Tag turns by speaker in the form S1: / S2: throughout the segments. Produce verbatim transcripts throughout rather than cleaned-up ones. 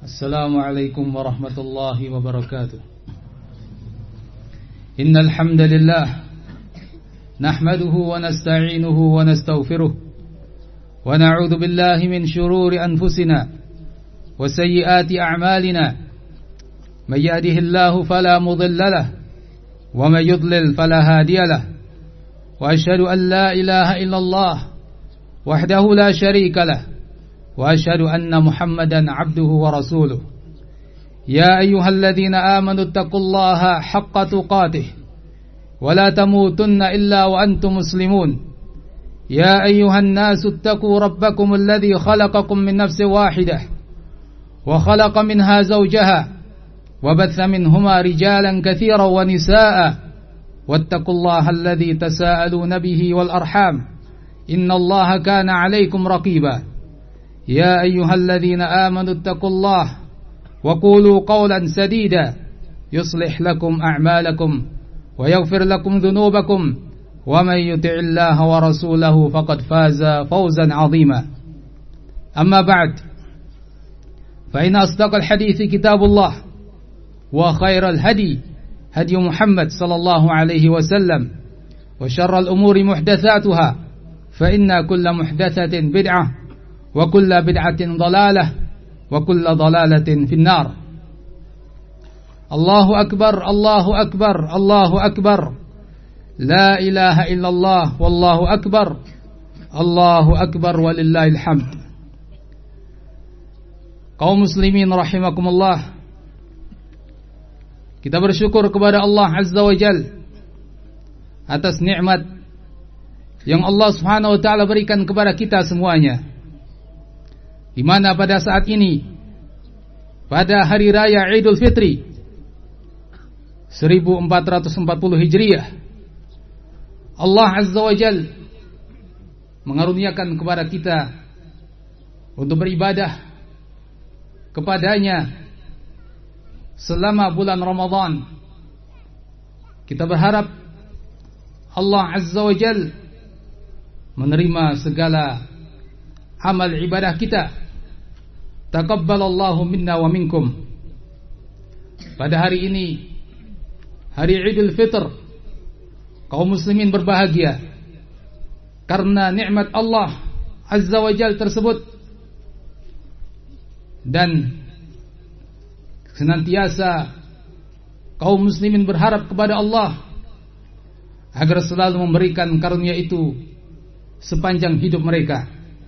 S1: Assalamualaikum warahmatullahi wabarakatuh. Innal hamdalillah nahmaduhu wa nasta'inuhu wa nastaghfiruh wa na'udzu billahi min shururi anfusina wa sayyiati a'malina. May yahdihillahu fala mudilla lahu wa may yudlil fala hadiya lahu. Wa asyhadu an la ilaha illallah wahdahu la syarika lahu wa asyhadu anna Muhammadan abduhu wa rasuluh. Ya ayyuhalladzina amanu taqullaha haqqa tuqatih wa la tamutunna illa wa antum muslimun. Ya ayyuhan nasu taqu rabbakum alladzi khalaqakum min nafsin wahidah wa khalaqa minha zawjaha wa batha minhuma rijalan katsiran wa nisaa'a wattaqullaha alladzi tasaaluna bihi wal arham innallaha kana 'alaykum raqiba. يا أيها الذين آمنوا اتقوا الله وقولوا قولا سديدا يصلح لكم أعمالكم ويغفر لكم ذنوبكم ومن يطع الله ورسوله فقد فاز فوزا عظيما. أما بعد فإن أصدق الحديث كتاب الله وخير الهدي هدي محمد صلى الله عليه وسلم وشر الأمور محدثاتها فإن كل محدثة بدعة wa kullu bid'atin dhalalah wa kullu dhalalatin finnar. Allahu akbar, Allahu akbar, Allahu akbar. La ilaha illallah wallahu akbar. Allahu akbar walillahil hamd. Kaum muslimin rahimakumullah, kita bersyukur kepada Allah Azza wa Jalla atas nikmat yang Allah Subhanahu wa taala berikan kepada kita semuanya, di mana pada saat ini, pada hari raya Idul Fitri seribu empat ratus empat puluh Hijriah, Allah Azza wa Jal mengaruniakan kepada kita untuk beribadah kepadanya selama bulan Ramadan. Kita berharap Allah Azza wa Jal menerima segala amal ibadah kita. Taqabbalallahu minna wa minkum. Pada hari ini, hari Idul Fitr, kaum muslimin berbahagia karena nikmat Allah Azza wa Jalla tersebut, dan senantiasa kaum muslimin berharap kepada Allah agar selalu memberikan karunia itu sepanjang hidup mereka.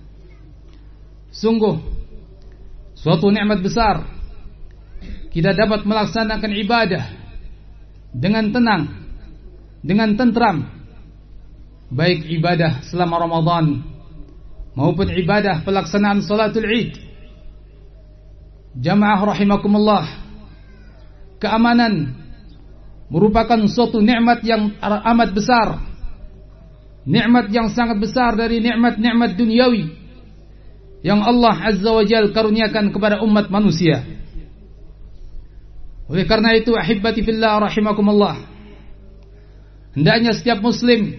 S1: Sungguh suatu nikmat besar kita dapat melaksanakan ibadah dengan tenang, dengan tentram, baik ibadah selama Ramadan maupun ibadah pelaksanaan salatul Id. Jamaah rahimakumullah, keamanan merupakan suatu nikmat yang amat besar, nikmat yang sangat besar dari nikmat-nikmat duniawi yang Allah Azza wa Jalla karuniakan kepada umat manusia. Oleh karena itu, ahibbati fillah rahimakumullah, hendaknya setiap muslim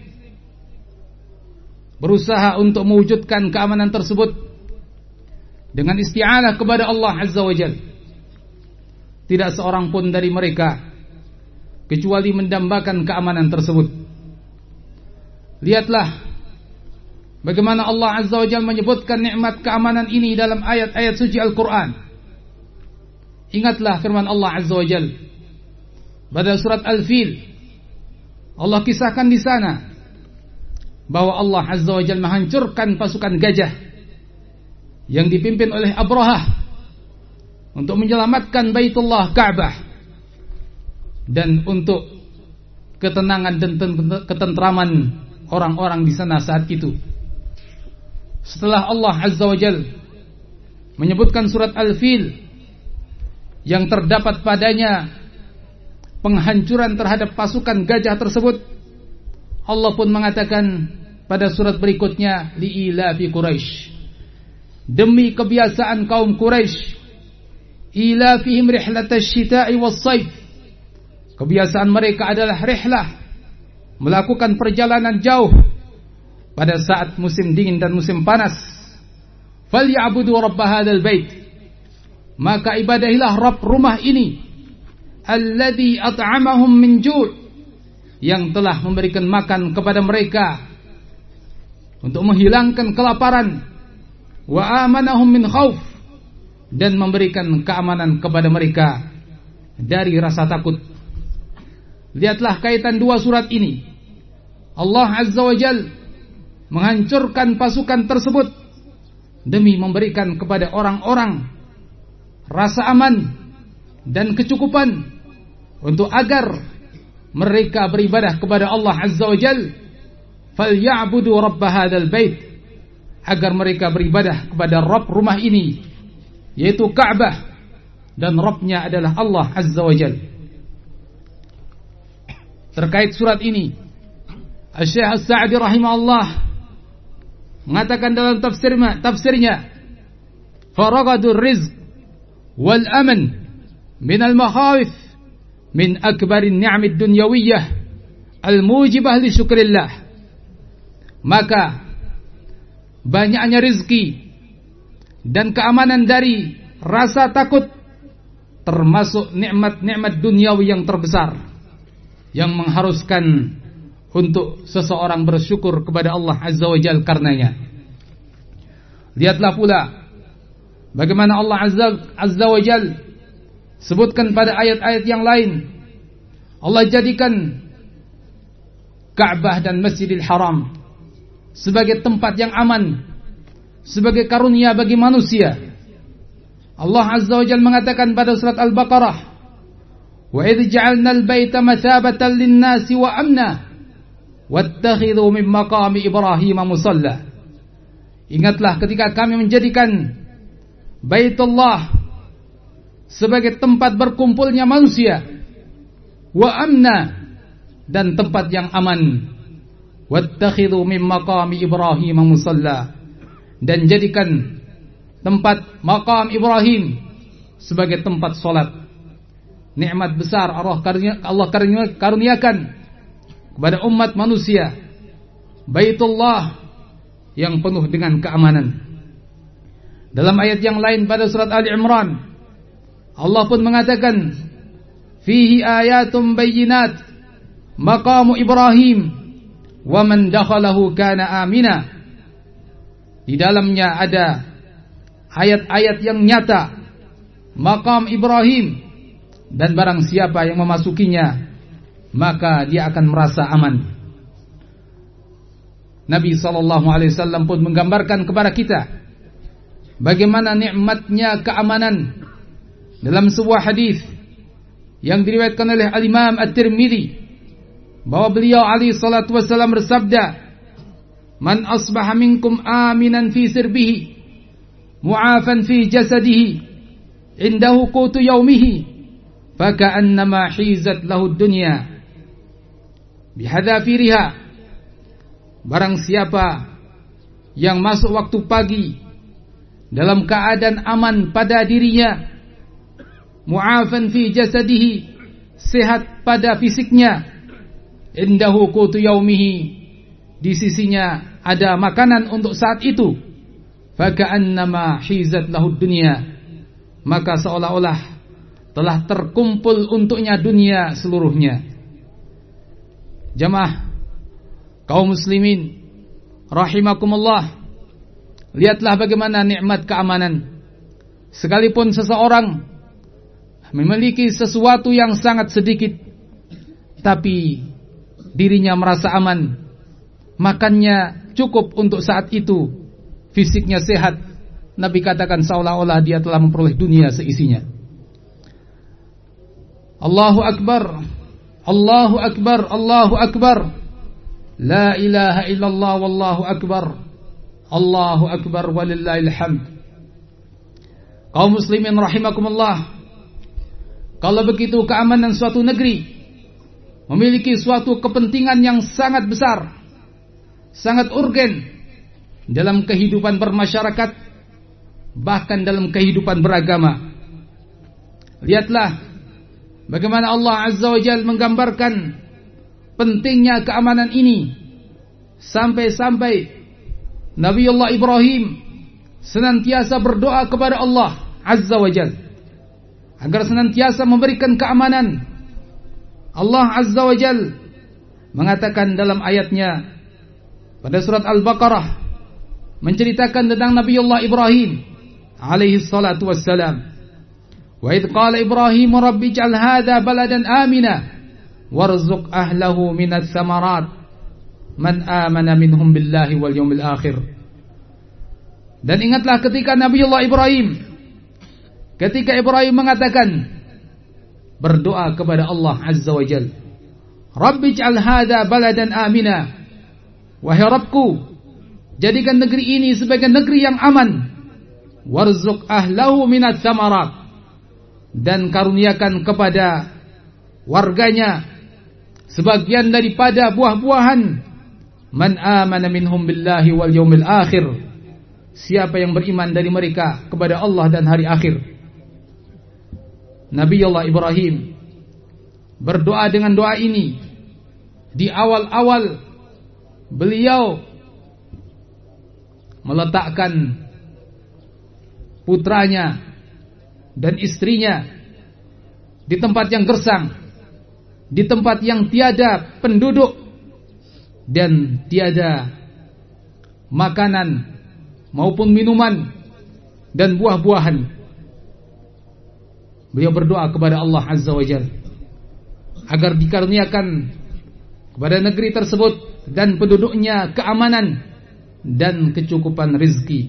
S1: berusaha untuk mewujudkan keamanan tersebut dengan isti'anah kepada Allah Azza wa Jalla. Tidak seorang pun dari mereka kecuali mendambakan keamanan tersebut. Lihatlah bagaimana Allah Azza wa Jalla menyebutkan nikmat keamanan ini dalam ayat-ayat suci Al-Quran. Ingatlah firman Allah Azza wa Jalla pada surat Al-Fil. Allah kisahkan di sana bahwa Allah Azza wa Jalla menghancurkan pasukan gajah yang dipimpin oleh Abrahah untuk menyelamatkan Baitullah Ka'bah dan untuk ketenangan dan ketentraman orang-orang di sana saat itu. Setelah Allah Azza wa Jalla menyebutkan surat Al-Fil yang terdapat padanya penghancuran terhadap pasukan gajah tersebut, Allah pun mengatakan pada surat berikutnya, li'ilafi Quraisy, demi kebiasaan kaum Quraisy, ilafihim rihlatash syita'i was-sayf, kebiasaan mereka adalah rihlah, melakukan perjalanan jauh pada saat musim dingin dan musim panas. Falyabudu rabb hadzal bait, maka ibadahilah Rabb rumah ini, alladzi at'amahum min ju', yang telah memberikan makan kepada mereka untuk menghilangkan kelaparan, wa amanahum min khauf, dan memberikan keamanan kepada mereka dari rasa takut. Lihatlah kaitan dua surat ini. Allah Azza wa Jal menghancurkan pasukan tersebut demi memberikan kepada orang-orang rasa aman dan kecukupan untuk agar mereka beribadah kepada Allah Azza wa Jal. Falyabudu rabb hadzal bait, agar mereka beribadah kepada Rabb rumah ini, yaitu Ka'bah, dan Rabbnya adalah Allah Azza wa Jal. Terkait surat ini, Asy-Syaikh As-Sa'di rahimahullah mengatakan dalam tafsirnya, tafsirnya faragadur rizq wal aman min al makhawif min akbarin ni'amid dunyawiyyah al mujibah li syukrillah. Maka banyaknya rizki dan keamanan dari rasa takut termasuk nikmat-nikmat duniawi yang terbesar yang mengharuskan untuk seseorang bersyukur kepada Allah Azza wa Jalla karenanya. Lihatlah pula bagaimana Allah Azza, Azza wa Jalla sebutkan pada ayat-ayat yang lain, Allah jadikan Ka'bah dan Masjidil Haram sebagai tempat yang aman, sebagai karunia bagi manusia. Allah Azza wa Jalla mengatakan pada surat Al-Baqarah, wa idh ja'alna al-baita mathabatan lin-nasi wa amna wattakhidhu min maqami Ibrahim musalla. Ingatlah ketika kami menjadikan Baitullah sebagai tempat berkumpulnya manusia, wa amna, dan tempat yang aman, wattakhidhu min maqami Ibrahim musalla, dan jadikan tempat maqam Ibrahim sebagai tempat salat. Nikmat besar Allah karuniakan kepada umat manusia, Baitullah yang penuh dengan keamanan. Dalam ayat yang lain pada surat Ali Imran, Allah pun mengatakan, fihi ayatum bayyinat maqamu Ibrahim wa man dakhalahu kana amina. Di dalamnya ada ayat-ayat yang nyata maqam Ibrahim, dan barang siapa yang memasukinya maka dia akan merasa aman. Nabi sallallahu alaihi wasallam pun menggambarkan kepada kita bagaimana nikmatnya keamanan dalam sebuah hadis yang diriwayatkan oleh Al-Imam At-Tirmidzi, bahwa beliau alaihi salatu wasallam bersabda, man asbaha minkum aminan fi sirbihi mu'afan fi jasadihi indahu qutu yaumihi faka'annama hizat lahu dunya bihadzafiriha. Barang siapa yang masuk waktu pagi dalam keadaan aman pada dirinya, mu'afan fi jasadihi, sehat pada fisiknya, indahu qutu yaumihi, di sisinya ada makanan untuk saat itu, faka'annama hizat lahu dunya, maka seolah-olah telah terkumpul untuknya dunia seluruhnya. Jamaah kaum muslimin rahimakumullah, lihatlah bagaimana nikmat keamanan. Sekalipun seseorang memiliki sesuatu yang sangat sedikit, tapi dirinya merasa aman, makannya cukup untuk saat itu, fisiknya sehat, Nabi katakan seolah-olah dia telah memperoleh dunia seisinya. Allahu Akbar, Allahu Akbar, Allahu Akbar, la ilaha illallah wallahu akbar, Allahu Akbar walillahil hamd. Kaum muslimin rahimakumullah, kalau begitu keamanan suatu negeri memiliki suatu kepentingan yang sangat besar, sangat urgen dalam kehidupan bermasyarakat, bahkan dalam kehidupan beragama. Lihatlah bagaimana Allah Azza wa Jalla menggambarkan pentingnya keamanan ini, sampai-sampai Nabiullah Ibrahim senantiasa berdoa kepada Allah Azza wa Jalla. agar senantiasa memberikan keamanan. Allah Azza wa Jal mengatakan dalam ayatnya pada surat Al-Baqarah, menceritakan tentang Nabiullah Ibrahim alaihi salatu wassalam. Wa idh qala Ibrahim rabbi ij'al hadha baladan amina warzuq ahlahu minats samarat man amana minhum billahi wal yawmil akhir. Dan ingatlah ketika Nabiullah Ibrahim, ketika Ibrahim mengatakan, berdoa kepada Allah Azza wa Jal, Rabbi ij'al hadha baladan amina, wahai Rabbku, jadikan negeri ini sebagai negeri yang aman, warzuq ahlahu minats samarat, dan karuniakan kepada warganya sebagian daripada buah-buahan. Man amana minhum billahi wal yawmil akhir, siapa yang beriman dari mereka kepada Allah dan hari akhir. Nabi Allah Ibrahim berdoa dengan doa ini di awal-awal beliau meletakkan putranya dan istrinya di tempat yang gersang, di tempat yang tiada penduduk dan tiada makanan maupun minuman dan buah-buahan. Beliau berdoa kepada Allah Azza wa Jalla agar dikaruniakan kepada negeri tersebut dan penduduknya keamanan dan kecukupan rezeki.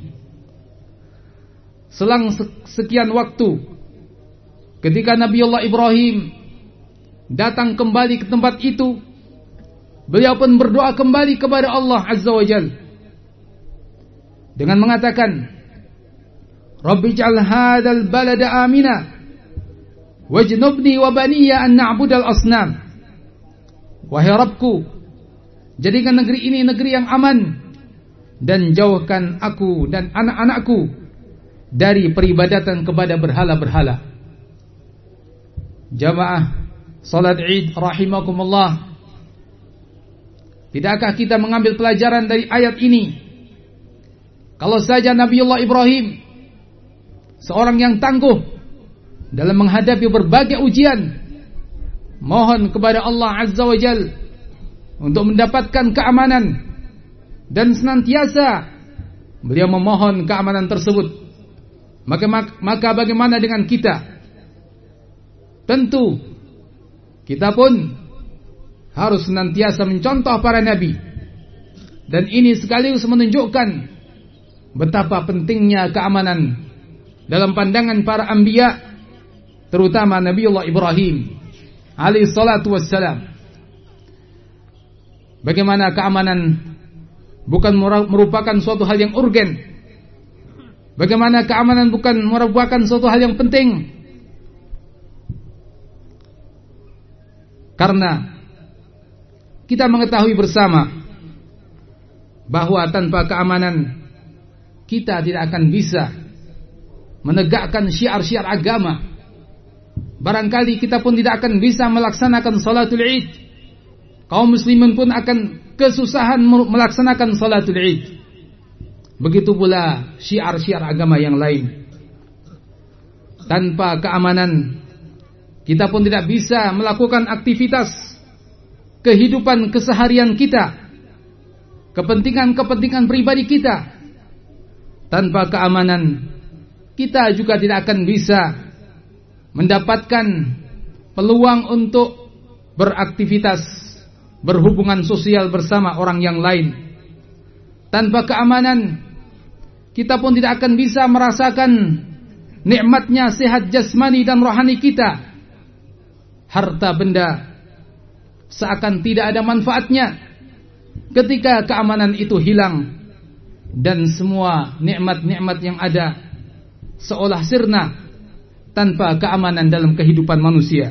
S1: Selang sekian waktu, ketika Nabiullah Ibrahim datang kembali ke tempat itu, beliau pun berdoa kembali kepada Allah Azza wa Jalla dengan mengatakan, Rabbi ij'al hadzal balada amina wajnubni wa baniya an na'budal asnam. Wahai Rabbku, jadikan negeri ini negeri yang aman dan jauhkan aku dan anak-anakku dari peribadatan kepada berhala-berhala. Jamaah salat Id rahimakumullah, tidakkah kita mengambil pelajaran dari ayat ini? Kalau saja Nabiullah Ibrahim, seorang yang tangguh dalam menghadapi berbagai ujian, mohon kepada Allah Azza wa Jal untuk mendapatkan keamanan, dan senantiasa beliau memohon keamanan tersebut, maka, maka bagaimana dengan kita? Tentu kita pun harus senantiasa mencontoh para nabi. Dan ini sekaligus menunjukkan betapa pentingnya keamanan dalam pandangan para anbiya, terutama Nabiullah Ibrahim alaihi salatu wassalam. Bagaimana keamanan bukan merupakan suatu hal yang urgen. Bagaimana keamanan bukan merupakan suatu hal yang penting. Karena kita mengetahui bersama bahwa tanpa keamanan kita tidak akan bisa menegakkan syiar-syiar agama. Barangkali kita pun tidak akan bisa melaksanakan salatul Id. Kaum muslimin pun akan kesusahan melaksanakan salatul Id. Begitu pula syiar-syiar agama yang lain. Tanpa keamanan kita pun tidak bisa melakukan aktivitas kehidupan keseharian kita, kepentingan-kepentingan pribadi kita. Tanpa keamanan kita juga tidak akan bisa mendapatkan peluang untuk beraktivitas, berhubungan sosial bersama orang yang lain. Tanpa keamanan kita pun tidak akan bisa merasakan nikmatnya sehat jasmani dan rohani kita. Harta benda seakan tidak ada manfaatnya ketika keamanan itu hilang, dan semua nikmat-nikmat yang ada seolah sirna tanpa keamanan dalam kehidupan manusia.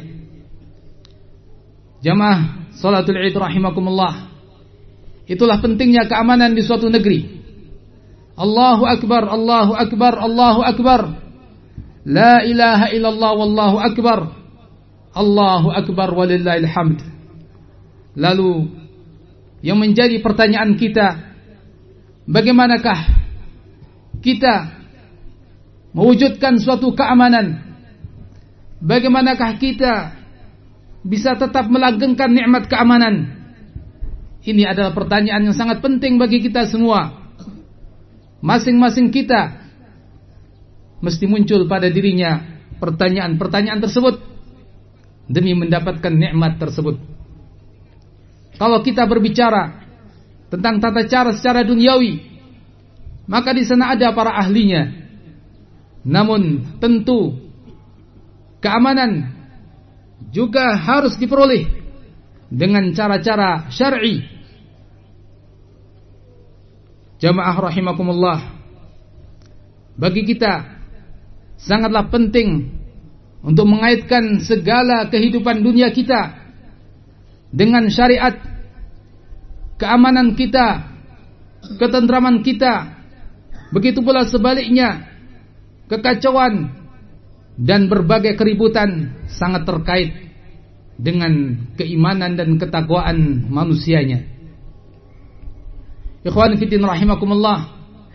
S1: Jamaah salatul Id rahimakumullah, itulah pentingnya keamanan di suatu negeri. Allahu Akbar, Allahu Akbar, Allahu Akbar, la ilaha illallah wallahu akbar, Allahu Akbar walillahil hamd. Lalu yang menjadi pertanyaan kita, bagaimanakah kita mewujudkan suatu keamanan bagaimanakah kita bisa tetap melanggengkan nikmat keamanan? Ini adalah pertanyaan yang sangat penting bagi kita semua. Masing-masing kita mesti muncul pada dirinya pertanyaan-pertanyaan tersebut demi mendapatkan nikmat tersebut. Kalau kita berbicara tentang tata cara secara duniawi, maka di sana ada para ahlinya. Namun tentu keamanan juga harus diperoleh dengan cara-cara syar'i. Jamaah rahimakumullah, bagi kita sangatlah penting untuk mengaitkan segala kehidupan dunia kita dengan syariat. Keamanan kita, ketentraman kita, begitu pula sebaliknya, kekacauan dan berbagai keributan sangat terkait dengan keimanan dan ketakwaan manusianya. Ikhwan fillah rahimakumullah,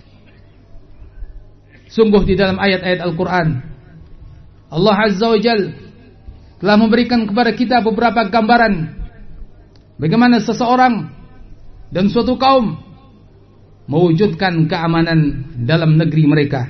S1: sungguh di dalam ayat-ayat Al-Quran Allah Azza wa Jal telah memberikan kepada kita beberapa gambaran bagaimana seseorang dan suatu kaum mewujudkan keamanan dalam negeri mereka.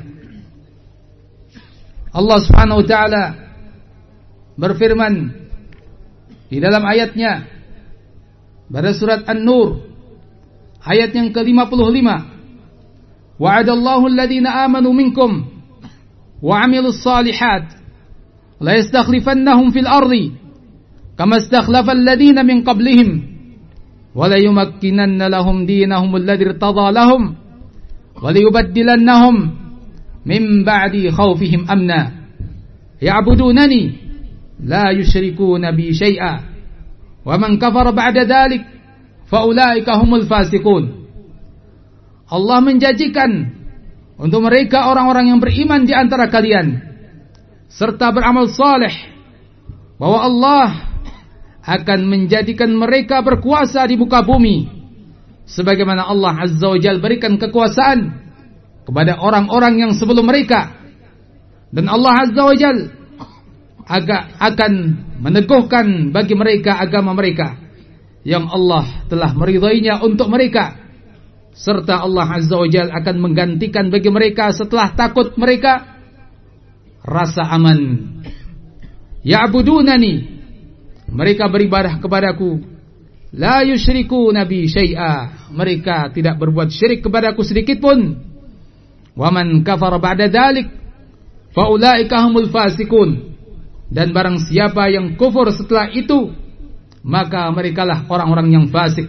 S1: Allah Subhanahu wa Ta'ala berfirman di dalam ayatnya pada surat An-Nur ayat yang ke lima puluh lima, wa'adallahu alladhina amanu minkum wa 'amilus salihat la yastakhlifannahum fil ardi kama istakhlafa alladhina min qablihim wa la yumakkinanna lahum dinahum alladhi irtada lahum wa la yubaddilannahum min ba'di khawfihim amna ya'budunani la yushrikuna bi syai'a wa man kafara ba'da dhalik faulaika humul fasiqun. Allah menjanjikan untuk mereka orang-orang yang beriman di antara kalian serta beramal saleh bahwa Allah akan menjadikan mereka berkuasa di muka bumi sebagaimana Allah Azza wa Jalla berikan kekuasaan kepada orang-orang yang sebelum mereka, dan Allah Azza wa Jalla akan meneguhkan bagi mereka agama mereka yang Allah telah meridainya untuk mereka, serta Allah Azza wa Jalla akan menggantikan bagi mereka setelah takut mereka rasa aman. Ya'budunani, mereka beribadah kepadaku, la yusyrikuna bi syai'a, mereka tidak berbuat syirik kepadaku sedikit pun. Wa man kafara ba'da dzalik fa ulaika humul fasiqun, dan barang siapa yang kufur setelah itu maka merekalah orang-orang yang fasik.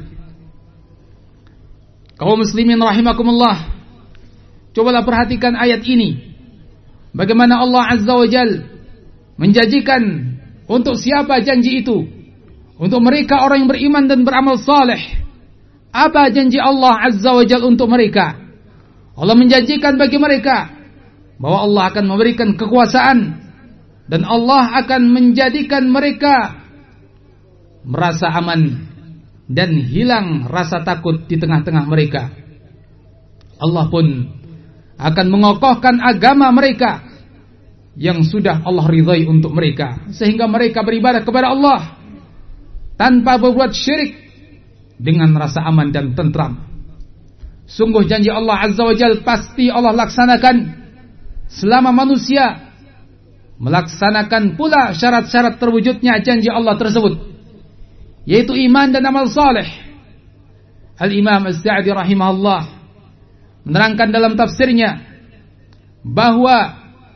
S1: Kaum muslimin rahimakumullah, cobalah perhatikan ayat ini. Bagaimana Allah Azza wa Jalla menjanjikan untuk siapa janji itu? Untuk mereka orang yang beriman dan beramal saleh. Apa janji Allah Azza wa Jalla untuk mereka? Allah menjanjikan bagi mereka bahwa Allah akan memberikan kekuasaan dan Allah akan menjadikan mereka merasa aman dan hilang rasa takut di tengah-tengah mereka. Allah pun akan mengokohkan agama mereka yang sudah Allah ridhai untuk mereka, sehingga mereka beribadah kepada Allah tanpa berbuat syirik dengan rasa aman dan tentram. Sungguh janji Allah Azza wa Jalla pasti Allah laksanakan selama manusia melaksanakan pula syarat-syarat terwujudnya janji Allah tersebut, yaitu iman dan amal saleh. Al-Imam As-Sa'di rahimahullah menerangkan dalam tafsirnya bahwa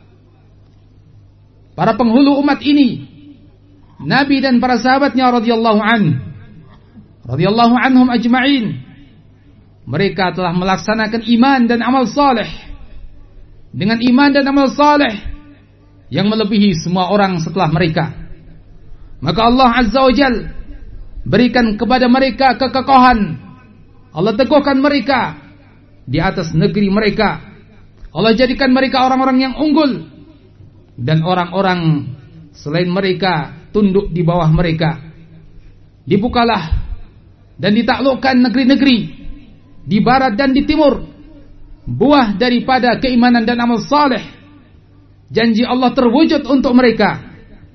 S1: para penghulu umat ini, Nabi dan para sahabatnya radhiyallahu anhu radhiyallahu anhum ajma'in, mereka telah melaksanakan iman dan amal saleh dengan iman dan amal saleh yang melebihi semua orang setelah mereka. Maka Allah Azza wa Jalla berikan kepada mereka kekokohan. Allah teguhkan mereka di atas negeri mereka. Allah jadikan mereka orang-orang yang unggul, dan orang-orang selain mereka tunduk di bawah mereka. Dibukalah dan ditaklukkan negeri-negeri di barat dan di timur, buah daripada keimanan dan amal saleh. Janji Allah terwujud untuk mereka,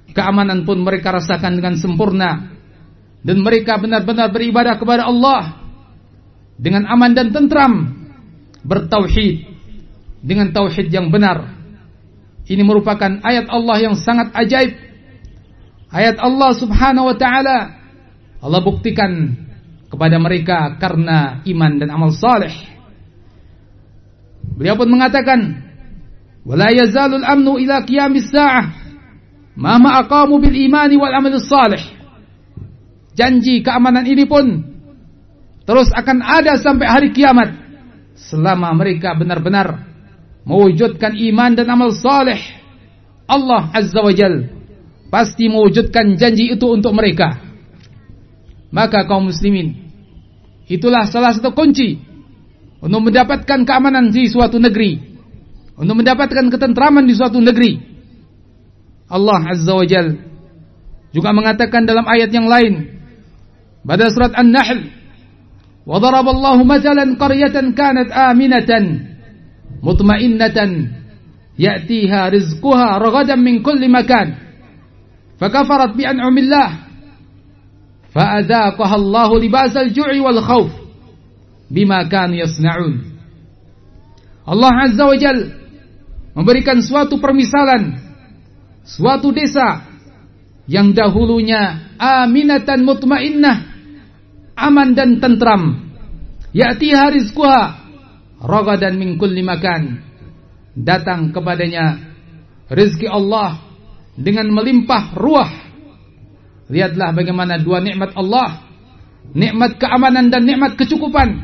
S1: keamanan pun mereka rasakan dengan sempurna, dan mereka benar-benar beribadah kepada Allah dengan aman dan tentram, bertauhid dengan tauhid yang benar. Ini merupakan ayat Allah yang sangat ajaib, ayat Allah subhanahu wa ta'ala. Allah buktikan kepada mereka karena iman dan amal saleh. Beliau pun mengatakan, wala yazalul amnu ila qiyamis sa'ah ma aqamu bil imani wal amal salih. Janji keamanan ini pun terus akan ada sampai hari kiamat selama mereka benar-benar mewujudkan iman dan amal saleh. Allah azza wa jal pasti mewujudkan janji itu untuk mereka. Maka kaum muslimin, itulah salah satu kunci untuk mendapatkan keamanan di suatu negeri, untuk mendapatkan ketentraman di suatu negeri. Allah azza wa jal juga mengatakan dalam ayat yang lain pada surat An-Nahl, wa daraballahu mathalan qaryatan kanat aminatan mutmainnatan ya'tiha rizquha ragadan min kulli makan fakafarat bi an'amillah fa'adhaqaha Allahu libasal ju'i wal khawf bima kanu yasna'un. Allah azza wa jal memberikan suatu permisalan suatu desa yang dahulunya aminatan mutmainnah, aman dan tentram, ya'tiha rizquha ragadan min kulli makan, datang kepadanya rezeki Allah dengan melimpah ruah. Lihatlah bagaimana dua nikmat Allah, nikmat keamanan dan nikmat kecukupan.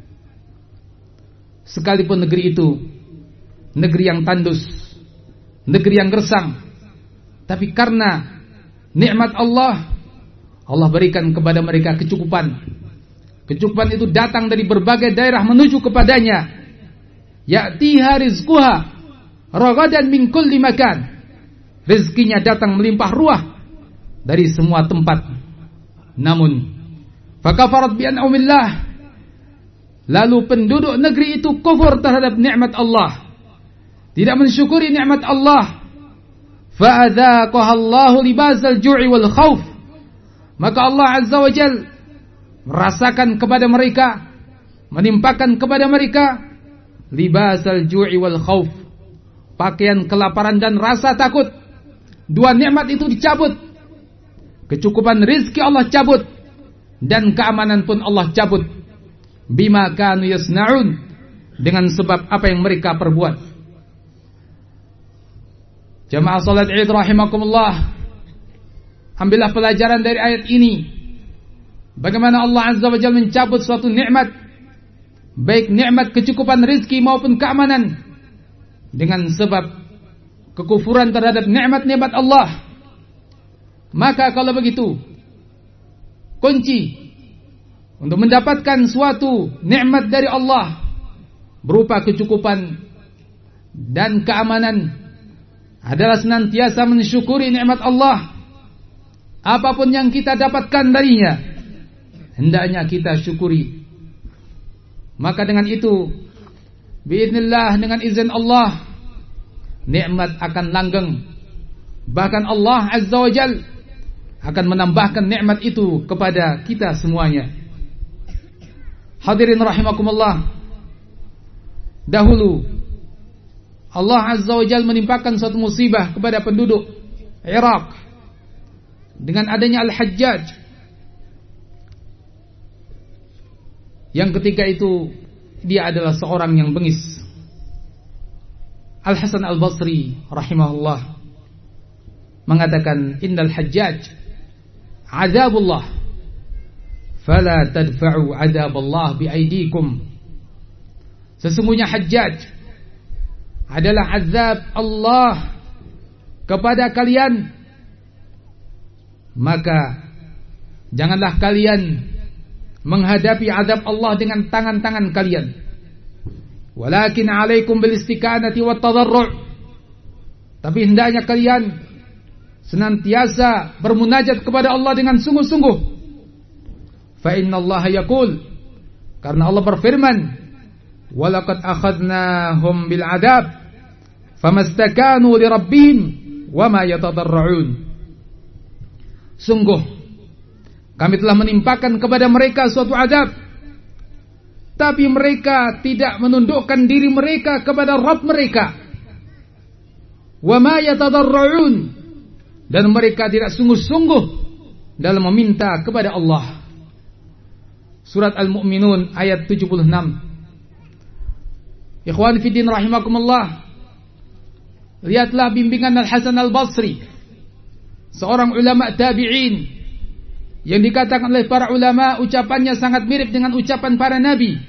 S1: Sekalipun negeri itu negeri yang tandus, negeri yang gersang, tapi karena nikmat Allah, Allah berikan kepada mereka kecukupan. Kecukupan itu datang dari berbagai daerah menuju kepadanya. Ya'tiha rizquha ragadan min kulli makan. Rizkinya datang melimpah ruah dari semua tempat. Namun fakafarat bi an'amillah, lalu penduduk negeri itu kufur terhadap nikmat Allah, tidak mensyukuri nikmat Allah. Fa'adzaqaha Allahu libasal ju'i wal khawf, maka Allah azza wa jal merasakan kepada mereka, menimpakan kepada mereka libasal ju'i wal khawf, pakaian kelaparan dan rasa takut. Dua nikmat itu dicabut. Kecukupan rizki Allah cabut, dan keamanan pun Allah cabut. Bima kanu yasna'un, dengan sebab apa yang mereka perbuat. Jamaah salat Id rahimakumullah, ambillah pelajaran dari ayat ini, bagaimana Allah azza wa jalla mencabut suatu nikmat, baik nikmat kecukupan rizki maupun keamanan, dengan sebab kekufuran terhadap nikmat-nikmat Allah. Maka kalau begitu, kunci untuk mendapatkan suatu nikmat dari Allah berupa kecukupan dan keamanan adalah senantiasa mensyukuri nikmat Allah. Apapun yang kita dapatkan darinya, hendaknya kita syukuri. Maka dengan itu, biidznillah, dengan izin Allah, nikmat akan langgeng. Bahkan Allah azza wa jal akan menambahkan nikmat itu kepada kita semuanya. Hadirin rahimakumullah, dahulu Allah azza wa jal menimpakan suatu musibah kepada penduduk Irak dengan adanya Al-Hajjaj, yang ketika itu dia adalah seorang yang bengis. Al-Hasan Al-Basri rahimahullah mengatakan, innal hajjaj azabullah fala tadfa'u azaballah biaidikum. Sesungguhnya Hajjaj adalah azab Allah kepada kalian, maka janganlah kalian menghadapi azab Allah dengan tangan-tangan kalian. Walakin alaikum bil istiqanati wat tadarru'. Tapi hendaknya kalian senantiasa bermunajat kepada Allah dengan sungguh-sungguh. Fa innallaha yaqul, karena Allah berfirman, walaqad akhadnahum bil adab famastakanu li rabbihim wama yatadarra'un. Sungguh kami telah menimpakan kepada mereka suatu azab, tapi mereka tidak menundukkan diri mereka kepada Rabb mereka. Wa ma yatadarra'un, dan mereka tidak sungguh-sungguh dalam meminta kepada Allah. Surat Al-Mu'minun ayat tujuh puluh enam. Ikhwan fiddin rahimakumullah, lihatlah bimbingan Al-Hasan Al-Basri, seorang ulama tabi'in yang dikatakan oleh para ulama ucapannya sangat mirip dengan ucapan para nabi.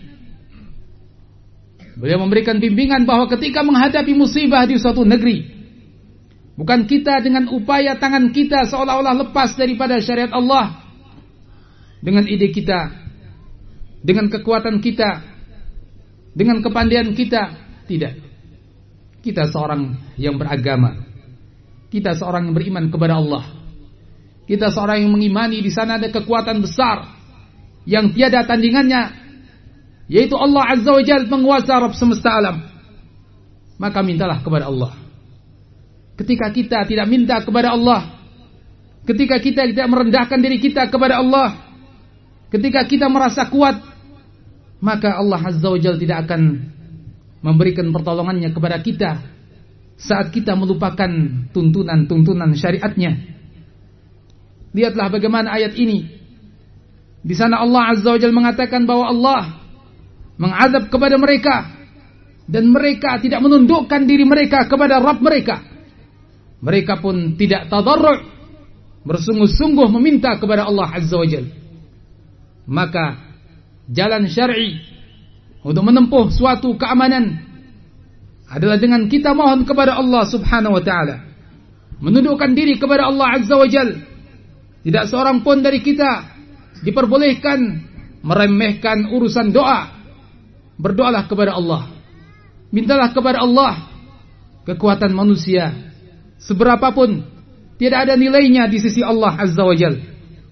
S1: Beliau memberikan bimbingan bahwa ketika menghadapi musibah di suatu negeri, bukan kita dengan upaya tangan kita seolah-olah lepas daripada syariat Allah, dengan ide kita, dengan kekuatan kita, dengan kepandaian kita. Tidak. Kita seorang yang beragama, kita seorang yang beriman kepada Allah, kita seorang yang mengimani di sana ada kekuatan besar yang tiada tandingannya, yaitu Allah Azza wa Jalla, penguasa Rabb semesta alam. Maka mintalah kepada Allah. Ketika kita tidak minta kepada Allah, ketika kita tidak merendahkan diri kita kepada Allah, ketika kita merasa kuat, maka Allah Azza wa Jalla tidak akan memberikan pertolongannya kepada kita saat kita melupakan tuntunan-tuntunan syariatnya. Lihatlah bagaimana ayat ini. Di sana Allah Azza wa Jalla mengatakan bahwa Allah mengazab kepada mereka, dan mereka tidak menundukkan diri mereka kepada Rabb mereka. Mereka pun tidak tadarru', bersungguh-sungguh meminta kepada Allah Azza wa Jalla. Maka jalan syar'i untuk menempuh suatu keamanan adalah dengan kita mohon kepada Allah Subhanahu wa taala, menundukkan diri kepada Allah Azza wa Jalla. Tidak seorang pun dari kita diperbolehkan meremehkan urusan doa. Berdoalah kepada Allah, mintalah kepada Allah. Kekuatan manusia seberapapun tidak ada nilainya di sisi Allah Azza wa Jalla.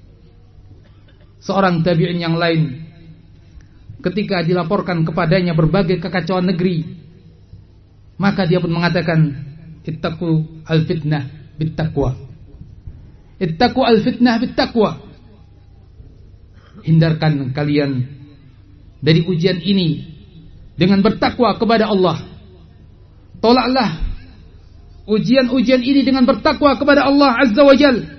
S1: Seorang tabi'in yang lain, ketika dilaporkan kepadanya berbagai kekacauan negeri, maka dia pun mengatakan, ittaqu al-fitnah bit-taqwa. Ittaqu al-fitnah bit-taqwa. Hindarkan kalian dari ujian ini dengan bertakwa kepada Allah. Tolaklah ujian-ujian ini dengan bertakwa kepada Allah Azza wa Jalla.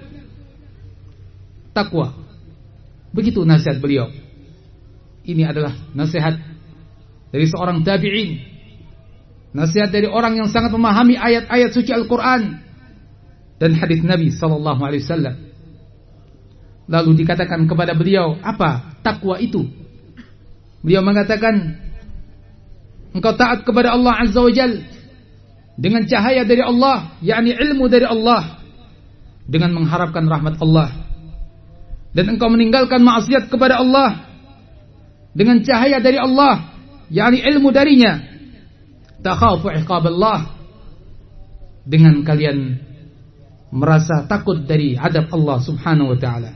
S1: Takwa. Begitu nasihat beliau. Ini adalah nasihat dari seorang tabi'in, nasihat dari orang yang sangat memahami ayat-ayat suci Al-Quran dan hadis Nabi sallallahu alaihi wasallam. Lalu dikatakan kepada beliau, apa takwa itu? Beliau mengatakan, engkau taat kepada Allah Azza wa Jalla dengan cahaya dari Allah, yakni ilmu dari Allah, dengan mengharapkan rahmat Allah. Dan engkau meninggalkan maksiat kepada Allah dengan cahaya dari Allah, yakni ilmu darinya. Takhafu iqaballah, dengan kalian merasa takut dari adab Allah Subhanahu wa taala.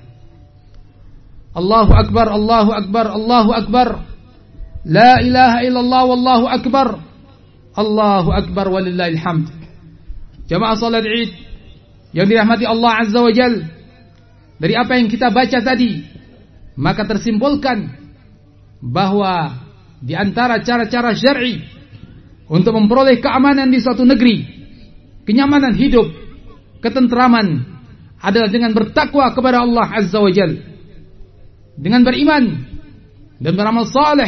S1: Allahu akbar, Allahu akbar, Allahu akbar. La ilaha illallah wallahu akbar. Allahu akbar walillahil hamd. Jamaah salat Id yang dirahmati Allah Azza wa Jalla, dari apa yang kita baca tadi, maka tersimpulkan bahwa di antara cara-cara syar'i untuk memperoleh keamanan di suatu negeri, kenyamanan hidup, ketentraman, adalah dengan bertakwa kepada Allah Azza wa Jalla, dengan beriman dan beramal saleh.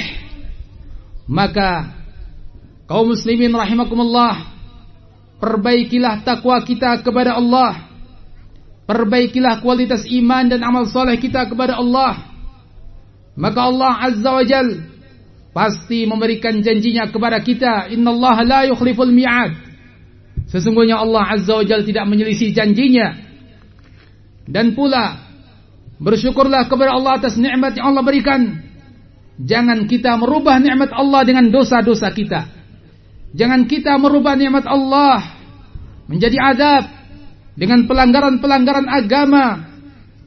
S1: Maka kaum muslimin rahimakumullah, perbaikilah takwa kita kepada Allah, perbaikilah kualitas iman dan amal saleh kita kepada Allah. Maka Allah Azza wa Jalla pasti memberikan janjinya kepada kita, innallaha la yukhliful mi'ad. Sesungguhnya Allah Azza wa Jalla tidak menyelisih janjinya. Dan pula bersyukurlah kepada Allah atas nikmat yang Allah berikan. Jangan kita merubah nikmat Allah dengan dosa-dosa kita. Jangan kita merubah nikmat Allah menjadi azab dengan pelanggaran-pelanggaran agama,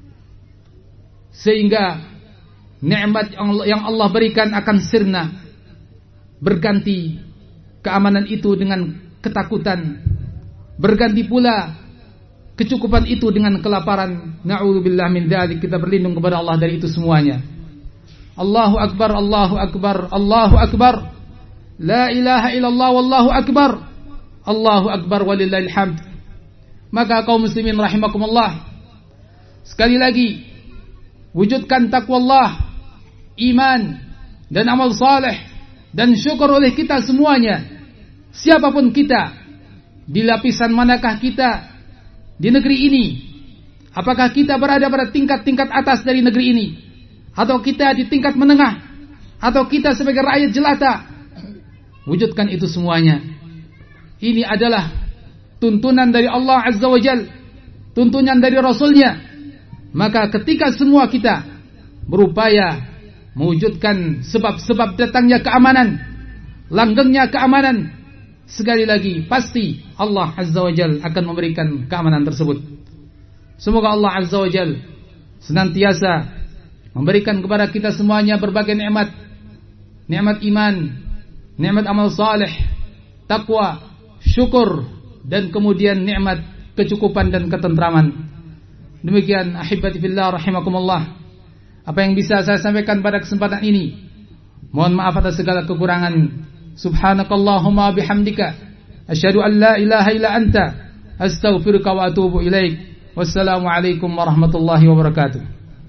S1: sehingga nikmat yang Allah berikan akan sirna, berganti keamanan itu dengan ketakutan, berganti pula kecukupan itu dengan kelaparan. Na'udzubillah min dzalik, kita berlindung kepada Allah dari itu semuanya. Allahu akbar, Allahu akbar, Allahu akbar. La ilaha illallah wallahu akbar. Allahu akbar walillahil hamd. Maka kaum muslimin rahimakumullah, sekali lagi wujudkan taqwallah, iman dan amal saleh dan syukur oleh kita semuanya. Siapapun kita, di lapisan manakah kita di negeri ini, apakah kita berada pada tingkat-tingkat atas dari negeri ini, atau kita di tingkat menengah, atau kita sebagai rakyat jelata, wujudkan itu semuanya. Ini adalah tuntunan dari Allah Azza wa Jal, tuntunan dari Rasulnya. Maka ketika semua kita berupaya mewujudkan sebab-sebab datangnya keamanan, langgengnya keamanan, sekali lagi pasti Allah Azza wa Jal akan memberikan keamanan tersebut. Semoga Allah Azza wa Jal senantiasa memberikan kepada kita semuanya berbagai nikmat, nikmat iman, nikmat amal saleh, takwa, syukur, dan kemudian nikmat kecukupan dan ketentraman. Demikian ahibati fillah rahimakumullah, apa yang bisa saya sampaikan pada kesempatan ini. Mohon maaf atas segala kekurangan. Subhanakallahumma bihamdika asyhadu an la ilaha illa anta astaghfiruka wa atubu ilaik. Wassalamu alaikum warahmatullahi wabarakatuh.